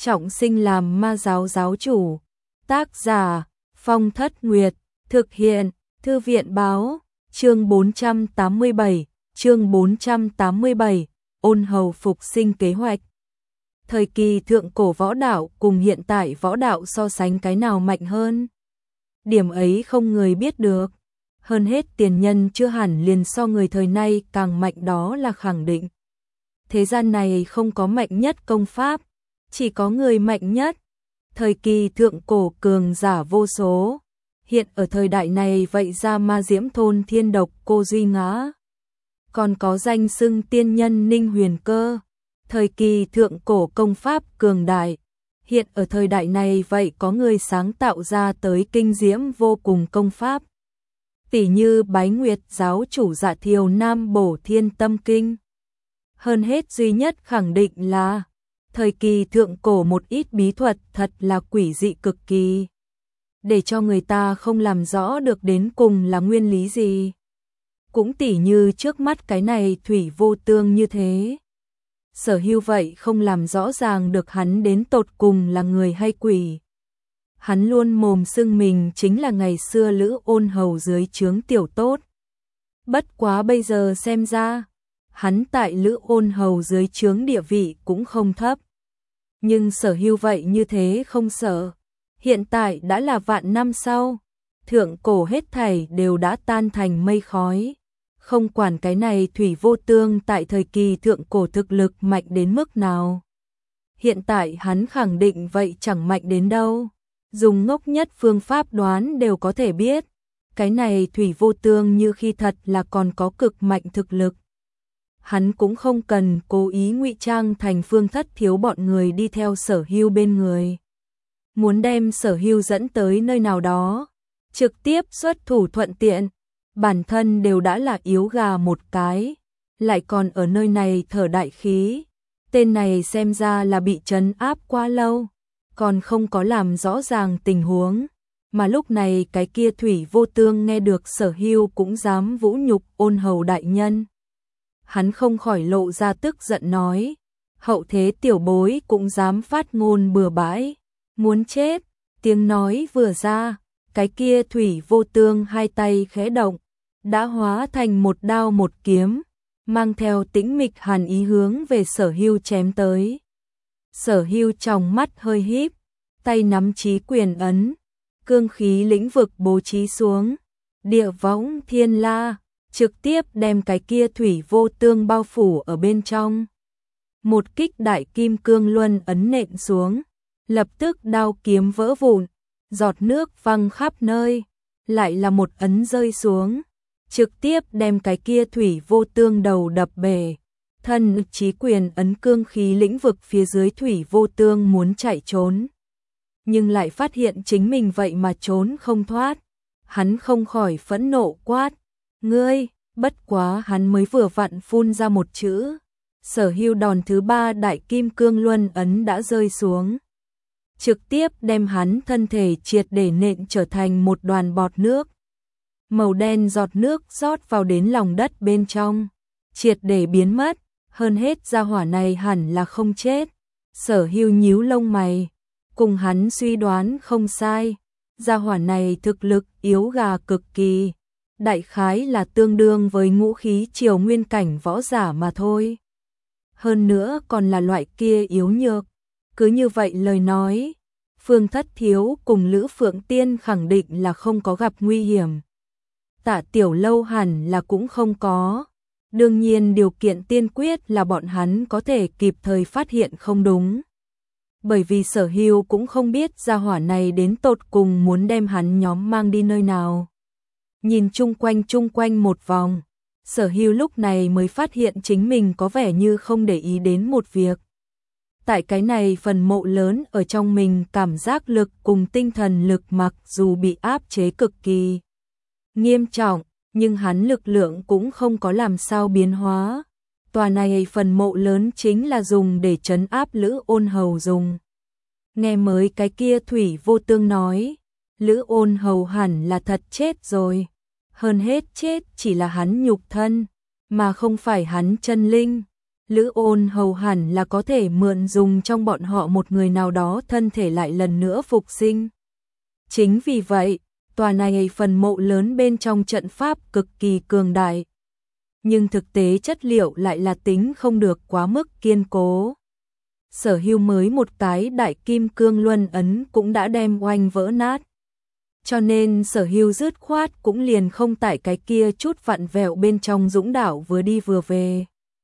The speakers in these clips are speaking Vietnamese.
trọng sinh làm ma giáo giáo chủ. Tác giả Phong Thất Nguyệt, thực hiện Thư viện báo, chương 487, ôn hầu phục sinh kế hoạch. Thời kỳ thượng cổ võ đạo cùng hiện tại võ đạo so sánh cái nào mạnh hơn? Điểm ấy không người biết được. Hơn hết tiền nhân chưa hẳn liền so người thời nay càng mạnh, đó là khẳng định. Thế gian này không có mạnh nhất công pháp, chỉ có người mạnh nhất. Thời kỳ thượng cổ cường giả vô số, hiện ở thời đại này vậy ra ma diễm thôn thiên độc cô Duy Ngã. Còn có danh xưng tiên nhân Ninh Huyền Cơ. Thời kỳ thượng cổ công pháp cường đại, hiện ở thời đại này vậy có người sáng tạo ra tới kinh diễm vô cùng công pháp. Tỷ như Bái Nguyệt giáo chủ Dạ Thiều Nam Bổ Thiên Tâm Kinh. Hơn hết duy nhất khẳng định là thời kỳ thượng cổ một ít bí thuật thật là quỷ dị cực kỳ, để cho người ta không làm rõ được đến cùng là nguyên lý gì. Cũng tỉ như trước mắt cái này Thủy Vô Tương như thế. Sở Hưu vậy không làm rõ ràng được hắn đến tột cùng là người hay quỷ. Hắn luôn mồm xưng mình chính là ngày xưa Lữ Ôn Hầu dưới trướng tiểu tốt. Bất quá bây giờ xem ra, hắn tại Lữ Ôn Hầu dưới trướng địa vị cũng không thấp. Nhưng Sở Hưu vậy như thế không sợ. Hiện tại đã là vạn năm sau, thượng cổ hết thảy đều đã tan thành mây khói. Không quản cái này Thủy Vô Tương tại thời kỳ thượng cổ thực lực mạnh đến mức nào. Hiện tại hắn khẳng định vậy chẳng mạnh đến đâu. Dùng ngốc nhất phương pháp đoán đều có thể biết. Cái này Thủy Vô Tương như khi thật là còn có cực mạnh thực lực. Hắn cũng không cần cố ý ngụy trang thành Phương Thất Thiếu bọn người đi theo Sở Hưu bên người. Muốn đem Sở Hưu dẫn tới nơi nào đó, trực tiếp xuất thủ thuận tiện. Bản thân đều đã là yếu gà một cái, lại còn ở nơi này thở đại khí. Tên này xem ra là bị trấn áp quá lâu, còn không có làm rõ ràng tình huống. Mà lúc này cái kia Thủy Vô Tương nghe được Sở Hưu cũng dám vũ nhục Ôn Hầu đại nhân. Hắn không khỏi lộ ra tức giận nói, hậu thế tiểu bối cũng dám phát ngôn bừa bãi, muốn chết. Tiếng nói vừa ra, cái kia Thủy Vô Tương hai tay khẽ động, đã hóa thành một đao một kiếm, mang theo tĩnh mịch hàn ý hướng về Sở Hưu chém tới. Sở Hưu trong mắt hơi híp, tay nắm chí quyền ấn, cương khí lĩnh vực bố trí xuống, địa võng thiên la, trực tiếp đem cái kia Thủy Vô Tương bao phủ ở bên trong. Một kích đại kim cương luân ấn nện xuống, lập tức đao kiếm vỡ vụn, giọt nước văng khắp nơi, lại là một ấn rơi xuống, trực tiếp đem cái kia Thủy Vô Tương đầu đập bể. Thân chí quyền ấn cương khí lĩnh vực phía dưới Thủy Vô Tương muốn chạy trốn, nhưng lại phát hiện chính mình vậy mà trốn không thoát. Hắn không khỏi phẫn nộ quát, ngươi. Bất quá hắn mới vừa vặn phun ra một chữ, Sở Hưu đòn thứ ba đại kim cương luân ấn đã rơi xuống, trực tiếp đem hắn thân thể triệt để nện trở thành một đoàn bọt nước. Màu đen giọt nước rót vào đến lòng đất bên trong, triệt để biến mất. Hơn hết gia hỏa này hẳn là không chết. Sở Hưu nhíu lông mày, cùng hắn suy đoán không sai, gia hỏa này thực lực yếu gà cực kỳ, đại khái là tương đương với ngũ khí triều nguyên cảnh võ giả mà thôi. Hơn nữa còn là loại kia yếu nhược. Cứ như vậy lời nói, Phương Thất Thiếu cùng Lữ Phượng Tiên khẳng định là không có gặp nguy hiểm. Tạ Tiểu Lâu hẳn là cũng không có. Đương nhiên điều kiện tiên quyết là bọn hắn có thể kịp thời phát hiện không đúng. Bởi vì Sở Hưu cũng không biết gia hỏa này đến tột cùng muốn đem hắn nhóm mang đi nơi nào. Nhìn chung quanh một vòng, Sở Hưu lúc này mới phát hiện chính mình có vẻ như không để ý đến một việc. Tại cái này phần mộ lớn ở trong mình, cảm giác lực cùng tinh thần lực mặc dù bị áp chế cực kỳ nghiêm trọng, nhưng hắn lực lượng cũng không có làm sao biến hóa. Tòa này phần mộ lớn chính là dùng để trấn áp Lữ Ôn Hầu dùng. Nghe mới cái kia Thủy Vô Tương nói, Lữ Ôn Hầu hẳn là thật chết rồi. Hơn hết chết chỉ là hắn nhục thân, mà không phải hắn chân linh. Lữ Ôn Hầu hẳn là có thể mượn dùng trong bọn họ một người nào đó thân thể lại lần nữa phục sinh. Chính vì vậy, tòa này phần mộ lớn bên trong trận pháp cực kỳ cường đại. Nhưng thực tế chất liệu lại là tính không được quá mức kiên cố. Sở Hưu mới một cái đại kim cương luân ấn cũng đã đem oanh vỡ nát. Cho nên Sở Hưu dứt khoát cũng liền không tại cái kia chút vặn vẹo bên trong dũng đảo vừa đi vừa về.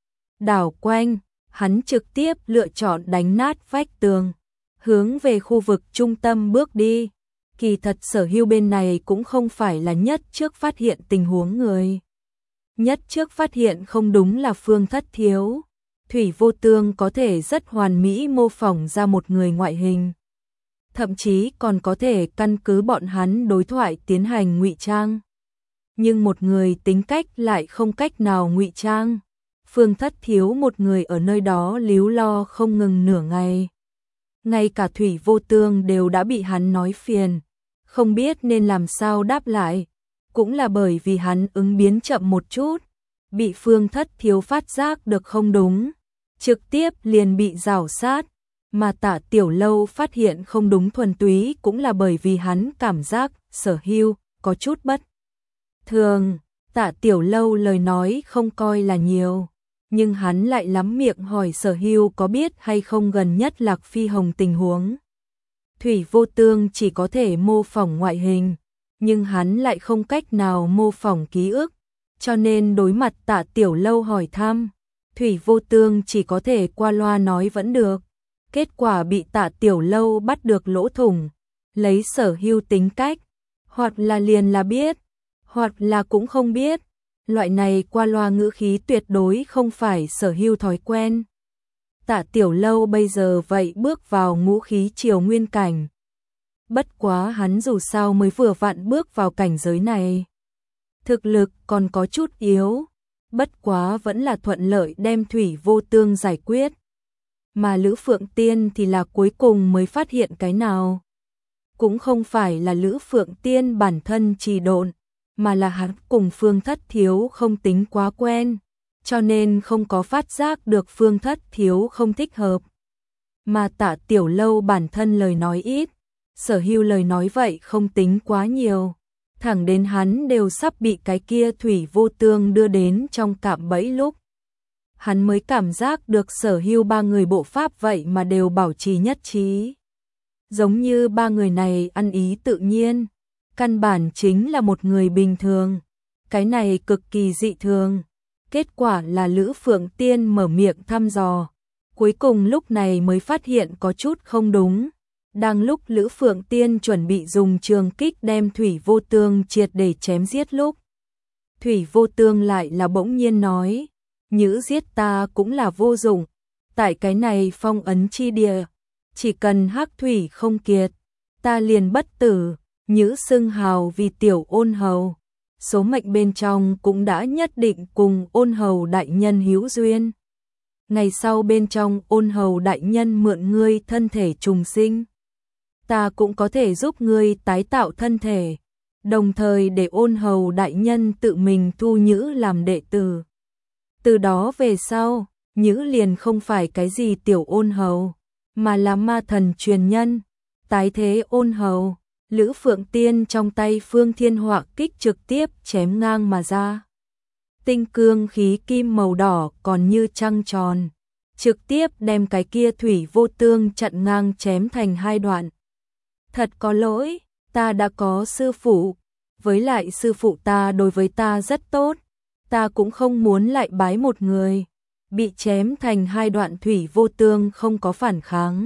Đảo quanh, hắn trực tiếp lựa chọn đánh nát vách tường, hướng về khu vực trung tâm bước đi. Kỳ thật Sở Hưu bên này cũng không phải là nhất trước phát hiện tình huống người. Nhất trước phát hiện không đúng là Phương Thất Thiếu. Thủy Vô Tương có thể rất hoàn mỹ mô phỏng ra một người ngoại hình. Thậm chí còn có thể căn cứ bọn hắn đối thoại tiến hành ngụy trang. Nhưng một người tính cách lại không cách nào ngụy trang. Phương Thất Thiếu một người ở nơi đó líu lo không ngừng nửa ngày. Ngay cả Thủy Vô Tương đều đã bị hắn nói phiền, không biết nên làm sao đáp lại. Cũng là bởi vì hắn ứng biến chậm một chút, bị Phương Thất Thiếu phát giác được không đúng, trực tiếp liền bị rảo sát. Mà Tạ Tiểu Lâu phát hiện không đúng thuần túy cũng là bởi vì hắn cảm giác Sở Hưu có chút bất thường. Tạ Tiểu Lâu lời nói không coi là nhiều, nhưng hắn lại lắm miệng hỏi Sở Hưu có biết hay không gần nhất Lạc Phi Hồng tình huống. Thủy Vô Tương chỉ có thể mô phỏng ngoại hình, nhưng hắn lại không cách nào mô phỏng ký ức, cho nên đối mặt Tạ Tiểu Lâu hỏi thăm, Thủy Vô Tương chỉ có thể qua loa nói vẫn được. Kết quả bị Tạ Tiểu Lâu bắt được lỗ thủng, lấy Sở Hưu tính cách, hoặc là liền là biết, hoặc là cũng không biết. Loại này qua loa ngữ khí tuyệt đối không phải Sở Hưu thói quen. Tạ Tiểu Lâu bây giờ vậy bước vào ngũ khí triều nguyên cảnh. Bất quá hắn dù sao mới vừa vặn bước vào cảnh giới này. Thực lực còn có chút yếu, bất quá vẫn là thuận lợi đem Thủy Vô Tương giải quyết. Mà Lữ Phượng Tiên thì là cuối cùng mới phát hiện cái nào. Cũng không phải là Lữ Phượng Tiên bản thân trì độn, mà là hắn cùng Phương Thất Thiếu không tính quá quen, cho nên không có phát giác được Phương Thất Thiếu không thích hợp. Mà Tạ Tiểu Lâu bản thân lời nói ít, Sở Hưu lời nói vậy không tính quá nhiều, thẳng đến hắn đều sắp bị cái kia Thủy Vô Tương đưa đến trong cạm bẫy lúc. Hắn mới cảm giác được Sở Hưu ba người bộ pháp vậy mà đều bảo trì nhất trí. Giống như ba người này ăn ý tự nhiên, căn bản chính là một người bình thường. Cái này cực kỳ dị thường. Kết quả là Lữ Phượng Tiên mở miệng thăm dò, cuối cùng lúc này mới phát hiện có chút không đúng. Đang lúc Lữ Phượng Tiên chuẩn bị dùng trường kích đem Thủy Vô Tương triệt để chém giết lúc, Thủy Vô Tương lại là bỗng nhiên nói, nhữ giết ta cũng là vô dụng, tại cái này phong ấn chi địa, chỉ cần hắc thủy không kiệt, ta liền bất tử. Nhữ xưng hào vì tiểu Ôn Hầu, số mệnh bên trong cũng đã nhất định cùng Ôn Hầu đại nhân hữu duyên. Ngày sau bên trong Ôn Hầu đại nhân mượn ngươi thân thể trùng sinh, ta cũng có thể giúp ngươi tái tạo thân thể, đồng thời để Ôn Hầu đại nhân tự mình thu Nhữ làm đệ tử. Từ đó về sau, Nhữ liền không phải cái gì tiểu Ôn Hầu, mà là ma thần truyền nhân, tái thế Ôn Hầu. Lữ Phượng Tiên trong tay Phương Thiên Họa kích trực tiếp chém ngang mà ra. Tinh cương khí kim màu đỏ còn như trăng tròn, trực tiếp đem cái kia Thủy Vô Tương chặn ngang chém thành hai đoạn. Thật có lỗi, ta đã có sư phụ, với lại sư phụ ta đối với ta rất tốt, ta cũng không muốn lại bái một người. Bị chém thành hai đoạn Thủy Vô Tương không có phản kháng.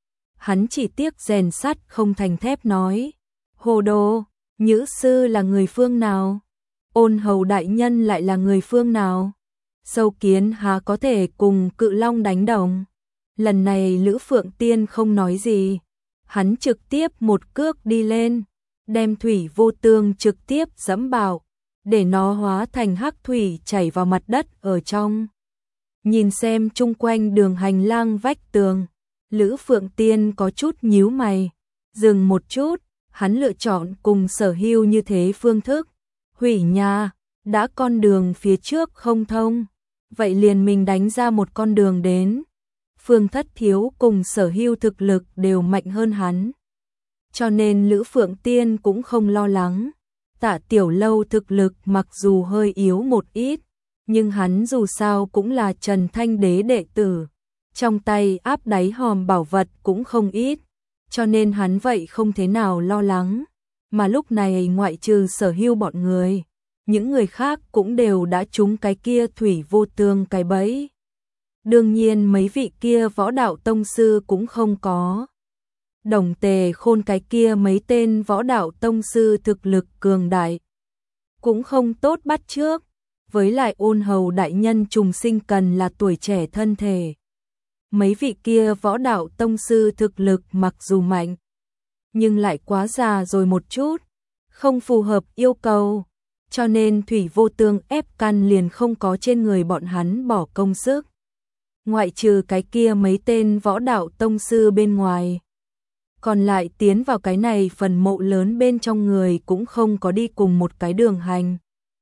Hắn chỉ tiếc rèn sắt không thành thép nói, hồ đồ, Nhữ sư là người phương nào? Ôn Hầu đại nhân lại là người phương nào? Sâu kiến há có thể cùng Cự Long đánh đồng? Lần này Lữ Phượng Tiên không nói gì, hắn trực tiếp một cước đi lên, đem Thủy Vô Tương trực tiếp dẫm bạo, để nó hóa thành hắc thủy chảy vào mặt đất ở trong. Nhìn xem chung quanh đường hành lang vách tường, Lữ Phượng Tiên có chút nhíu mày, dừng một chút, hắn lựa chọn cùng Sở Hưu như thế phương thức, hủy nhà, đã con đường phía trước không thông, vậy liền mình đánh ra một con đường đến. Phương Thất Thiếu cùng Sở Hưu thực lực đều mạnh hơn hắn, cho nên Lữ Phượng Tiên cũng không lo lắng. Tạ Tiểu Lâu thực lực mặc dù hơi yếu một ít, nhưng hắn dù sao cũng là Trần Thanh Đế đệ tử, trong tay áp đáy hòm bảo vật cũng không ít, cho nên hắn vậy không thế nào lo lắng. Mà lúc này ngoại trừ Sở Hưu bọn người, những người khác cũng đều đã trúng cái kia Thủy Vô Tương cái bẫy. Đương nhiên mấy vị kia võ đạo tông sư cũng không có. Đồng Tề Khôn cái kia mấy tên võ đạo tông sư thực lực cường đại cũng không tốt bắt chước, với lại Ôn Hầu đại nhân trùng sinh cần là tuổi trẻ thân thể. Mấy vị kia võ đạo tông sư thực lực mặc dù mạnh, nhưng lại quá già rồi một chút, không phù hợp yêu cầu, cho nên Thủy Vô Tương ép căn liền không có trên người bọn hắn bỏ công sức. Ngoại trừ cái kia mấy tên võ đạo tông sư bên ngoài, còn lại tiến vào cái này phần mộ lớn bên trong người cũng không có đi cùng một cái đường hành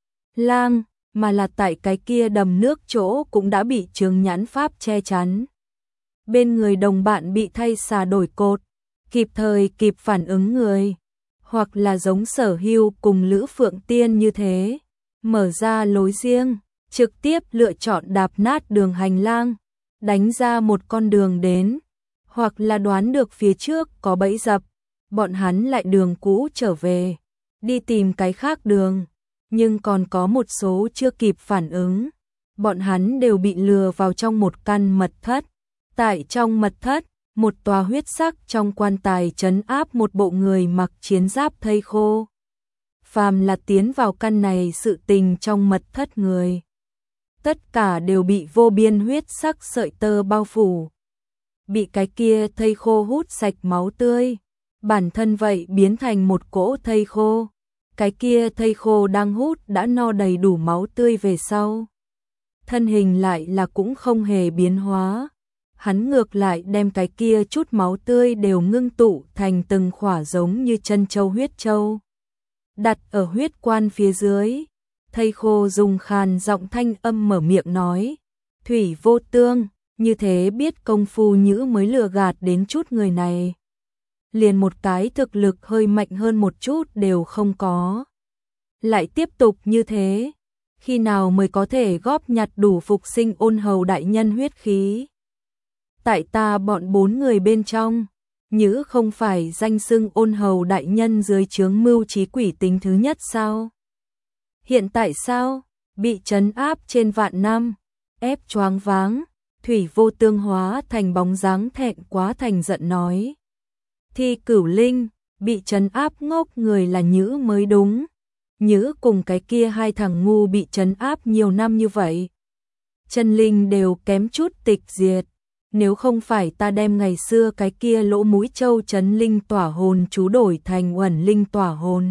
lang, mà là tại cái kia đầm nước chỗ cũng đã bị chướng nhãn pháp che chắn. Bên người đồng bạn bị thay xà đổi cột, kịp thời kịp phản ứng người, hoặc là giống Sở Hưu cùng Lữ Phượng Tiên như thế, mở ra lối riêng, trực tiếp lựa chọn đạp nát đường hành lang, đánh ra một con đường đến, hoặc là đoán được phía trước có bẫy dập, bọn hắn lại đường cũ trở về, đi tìm cái khác đường, nhưng còn có một số chưa kịp phản ứng, bọn hắn đều bị lừa vào trong một căn mật thất. Tại trong mật thất, một tòa huyết sắc trong quan tài trấn áp một bộ người mặc chiến giáp thây khô. Phàm là tiến vào căn này sự tình trong mật thất người, tất cả đều bị vô biên huyết sắc sợi tơ bao phủ, bị cái kia thây khô hút sạch máu tươi, bản thân vậy biến thành một cỗ thây khô. Cái kia thây khô đang hút đã no đầy đủ máu tươi về sau, thân hình lại là cũng không hề biến hóa. Hắn ngược lại đem cái kia chút máu tươi đều ngưng tụ thành từng khỏa giống như chân châu huyết châu, đặt ở huyết quan phía dưới. Thây khô dùng khàn giọng thanh âm mở miệng nói: Thủy Vô Tương, như thế biết công phu nhữ mới lừa gạt đến chút người này. Liền một cái thực lực hơi mạnh hơn một chút đều không có. Lại tiếp tục như thế, khi nào mới có thể góp nhặt đủ phục sinh Ôn Hầu đại nhân huyết khí? Tại ta bọn 4 người bên trong, nhữ không phải danh xưng Ôn Hầu đại nhân dưới trướng mưu trí quỷ tính thứ nhất sao? Hiện tại sao? Bị trấn áp trên vạn năm, ép choáng váng, Thủy Vô Tương hóa thành bóng dáng thẹn quá thành giận nói. Thi Cửu Linh, bị trấn áp ngốc người là nhữ mới đúng. Nhữ cùng cái kia hai thằng ngu bị trấn áp nhiều năm như vậy, chân linh đều kém chút tịch diệt. Nếu không phải ta đem ngày xưa cái kia lỗ mũi châu trấn linh tỏa hồn chú đổi thành uẩn linh tỏa hồn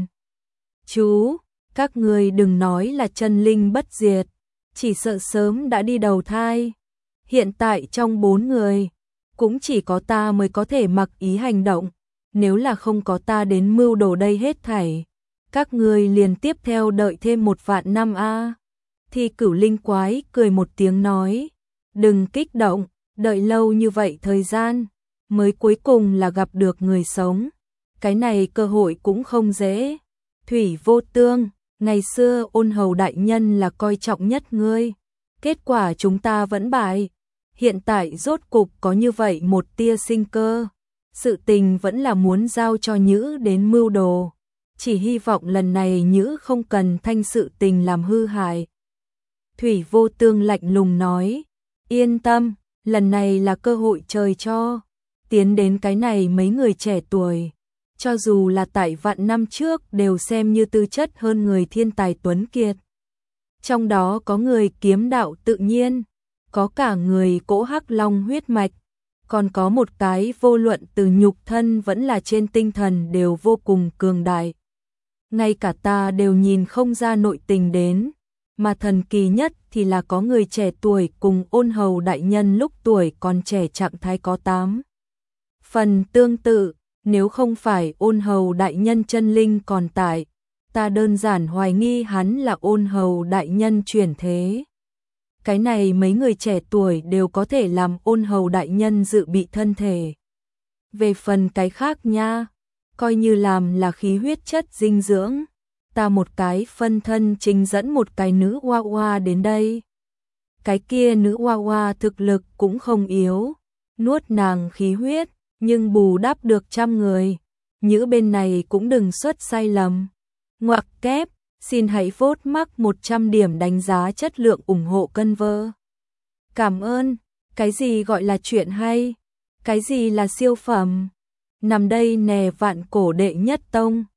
chú, các người đừng nói là chân linh bất diệt, chỉ sợ sớm đã đi đầu thai. Hiện tại trong 4 người, cũng chỉ có ta mới có thể mặc ý hành động, nếu là không có ta đến mưu đồ đây hết thảy, các người liền tiếp theo đợi thêm 1 vạn năm a. Thi Cửu Linh quái cười một tiếng nói, đừng kích động, đợi lâu như vậy thời gian, mới cuối cùng là gặp được người sống, cái này cơ hội cũng không dễ. Thủy Vô Tương, ngày xưa Ôn Hầu đại nhân là coi trọng nhất ngươi, kết quả chúng ta vẫn bại, hiện tại rốt cục có như vậy một tia sinh cơ, sự tình vẫn là muốn giao cho Nhữ đến mưu đồ, chỉ hy vọng lần này Nhữ không cần thanh sự tình làm hư hại. Thủy Vô Tương lạnh lùng nói, yên tâm, lần này là cơ hội trời cho, tiến đến cái này mấy người trẻ tuổi, cho dù là tại vạn năm trước đều xem như tư chất hơn người thiên tài tuấn kiệt. Trong đó có người kiếm đạo tự nhiên, có cả người cỗ hắc long huyết mạch, còn có một cái vô luận từ nhục thân vẫn là trên tinh thần đều vô cùng cường đại. Ngay cả ta đều nhìn không ra nội tình đến, mà thần kỳ nhất thì là có người trẻ tuổi cùng Ôn Hầu đại nhân lúc tuổi còn trẻ trạng thái có 8 phần tương tự, nếu không phải Ôn Hầu đại nhân chân linh còn tại, ta đơn giản hoài nghi hắn là Ôn Hầu đại nhân chuyển thế. Cái này mấy người trẻ tuổi đều có thể làm ôn hầu đại nhân dự bị thân thể. Về phần cái khác nha, coi như làm là khí huyết chất dinh dưỡng, ta một cái phân thân trình dẫn một cái nữ hoa hoa đến đây. Cái kia nữ hoa hoa thực lực cũng không yếu, nuốt nàng khí huyết, nhưng bù đắp được 100 người. Nhữ bên này cũng đừng xuất sai lầm. Ngoặc kép, xin hãy vote mắc 100 điểm đánh giá chất lượng ủng hộ cân vơ. Cảm ơn, cái gì gọi là chuyện hay? Cái gì là siêu phẩm? Nằm đây nè vạn cổ đệ nhất tông.